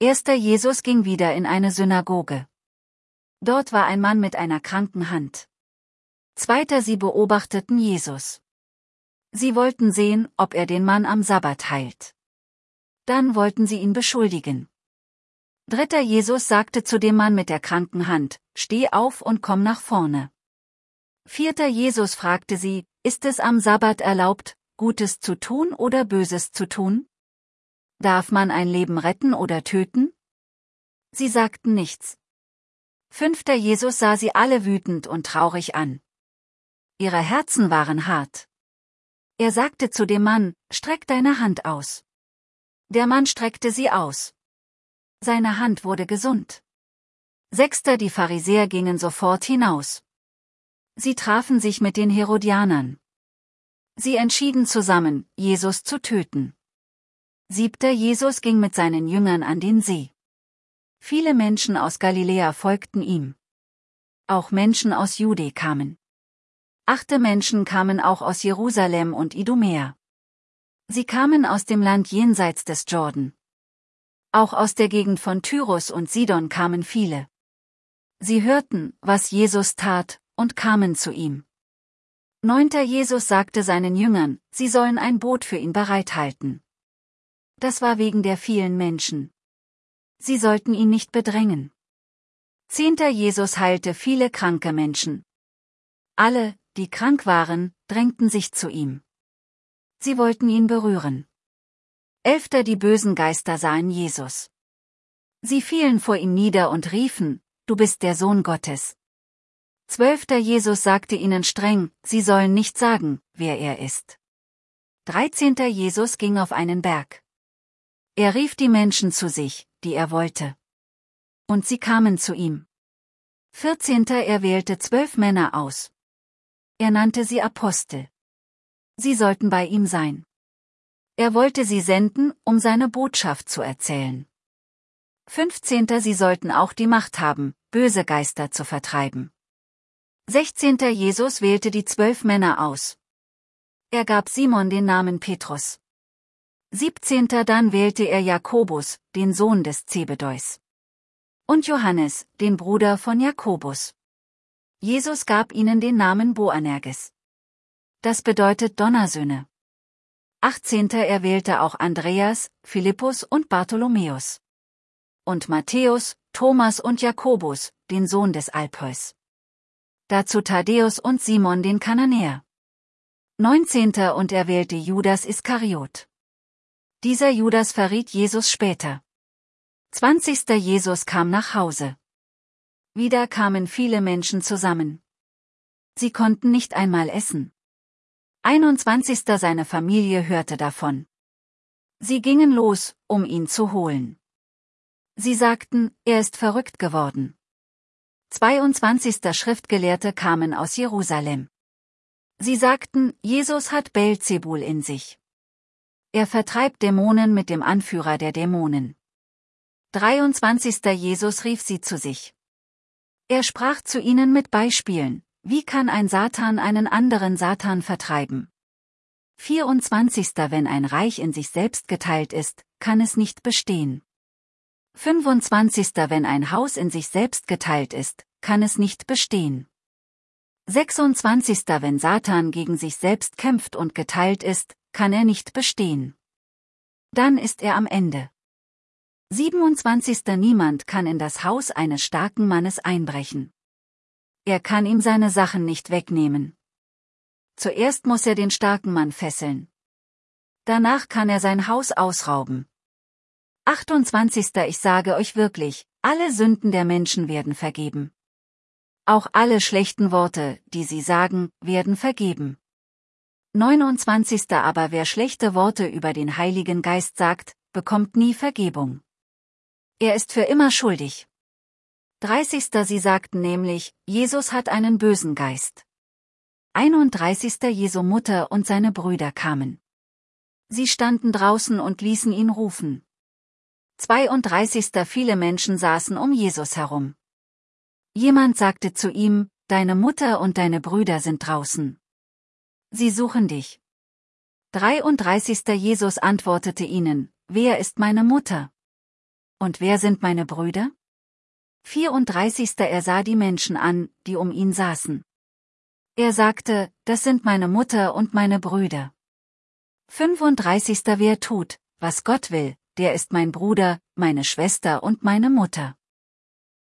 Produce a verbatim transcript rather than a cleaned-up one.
Erster Jesus ging wieder in eine Synagoge. Dort war ein Mann mit einer kranken Hand. Zweiter sie beobachteten Jesus. Sie wollten sehen, ob er den Mann am Sabbat heilt. Dann wollten sie ihn beschuldigen. Dritter Jesus sagte zu dem Mann mit der kranken Hand, steh auf und komm nach vorne. Vierter Jesus fragte sie, ist es am Sabbat erlaubt, Gutes zu tun oder Böses zu tun? Darf man ein Leben retten oder töten? Sie sagten nichts. Fünfter Jesus sah sie alle wütend und traurig an. Ihre Herzen waren hart. Er sagte zu dem Mann, streck deine Hand aus. Der Mann streckte sie aus. Seine Hand wurde gesund. Sechster Die Pharisäer gingen sofort hinaus. Sie trafen sich mit den Herodianern. Sie entschieden zusammen, Jesus zu töten. Siebter Jesus ging mit seinen Jüngern an den See. Viele Menschen aus Galiläa folgten ihm. Auch Menschen aus Jude kamen. Achte Menschen kamen auch aus Jerusalem und Idumea. Sie kamen aus dem Land jenseits des Jordan. Auch aus der Gegend von Tyrus und Sidon kamen viele. Sie hörten, was Jesus tat, und kamen zu ihm. Neunter Jesus sagte seinen Jüngern, sie sollen ein Boot für ihn bereithalten. Das war wegen der vielen Menschen. Sie sollten ihn nicht bedrängen. Zehnter Jesus heilte viele kranke Menschen. Alle, die krank waren, drängten sich zu ihm. Sie wollten ihn berühren. Elfter Die bösen Geister sahen Jesus. Sie fielen vor ihm nieder und riefen, du bist der Sohn Gottes. Zwölfter Jesus sagte ihnen streng, sie sollen nicht sagen, wer er ist. Dreizehnter Jesus ging auf einen Berg. Er rief die Menschen zu sich, die er wollte. Und sie kamen zu ihm. Vierzehnter Er wählte zwölf Männer aus. Er nannte sie Apostel. Sie sollten bei ihm sein. Er wollte sie senden, um seine Botschaft zu erzählen. Fünfzehnter Sie sollten auch die Macht haben, böse Geister zu vertreiben. Sechzehnter Jesus wählte die zwölf Männer aus. Er gab Simon den Namen Petrus. Siebzehnter Dann wählte er Jakobus, den Sohn des Zebedeus. Und Johannes, den Bruder von Jakobus. Jesus gab ihnen den Namen Boanerges. Das bedeutet Donnersöhne. Achtzehnter Er wählte auch Andreas, Philippus und Bartholomäus. Und Matthäus, Thomas und Jakobus, den Sohn des Alpheus. Dazu Thaddäus und Simon den Kananäer. Neunzehnter Und er wählte Judas Iskariot. Dieser Judas verriet Jesus später. Zwanzigster Jesus kam nach Hause. Wieder kamen viele Menschen zusammen. Sie konnten nicht einmal essen. Einundzwanzigster Seine Familie hörte davon. Sie gingen los, um ihn zu holen. Sie sagten, er ist verrückt geworden. Zweiundzwanzigster Schriftgelehrte kamen aus Jerusalem. Sie sagten, Jesus hat Beelzebul in sich. Er vertreibt Dämonen mit dem Anführer der Dämonen. dreiundzwanzigster Jesus rief sie zu sich. Er sprach zu ihnen mit Beispielen, wie kann ein Satan einen anderen Satan vertreiben? vierundzwanzigster Wenn ein Reich in sich selbst geteilt ist, kann es nicht bestehen. fünfundzwanzigster Wenn ein Haus in sich selbst geteilt ist, kann es nicht bestehen. sechsundzwanzigster Wenn Satan gegen sich selbst kämpft und geteilt ist, kann er nicht bestehen. Dann ist er am Ende. siebenundzwanzigster Niemand kann in das Haus eines starken Mannes einbrechen. Er kann ihm seine Sachen nicht wegnehmen. Zuerst muss er den starken Mann fesseln. Danach kann er sein Haus ausrauben. achtundzwanzigster Ich sage euch wirklich, alle Sünden der Menschen werden vergeben. Auch alle schlechten Worte, die sie sagen, werden vergeben. neunundzwanzigster Aber wer schlechte Worte über den Heiligen Geist sagt, bekommt nie Vergebung. Er ist für immer schuldig. dreißigster Sie sagten nämlich, Jesus hat einen bösen Geist. einunddreißigster Jesu Mutter und seine Brüder kamen. Sie standen draußen und ließen ihn rufen. zweiunddreißigster Viele Menschen saßen um Jesus herum. Jemand sagte zu ihm, deine Mutter und deine Brüder sind draußen. Sie suchen dich. dreiunddreißigster Jesus antwortete ihnen, wer ist meine Mutter? Und wer sind meine Brüder? vierunddreißig. Er sah die Menschen an, die um ihn saßen. Er sagte, das sind meine Mutter und meine Brüder. fünfunddreißig. Wer tut, was Gott will, der ist mein Bruder, meine Schwester und meine Mutter.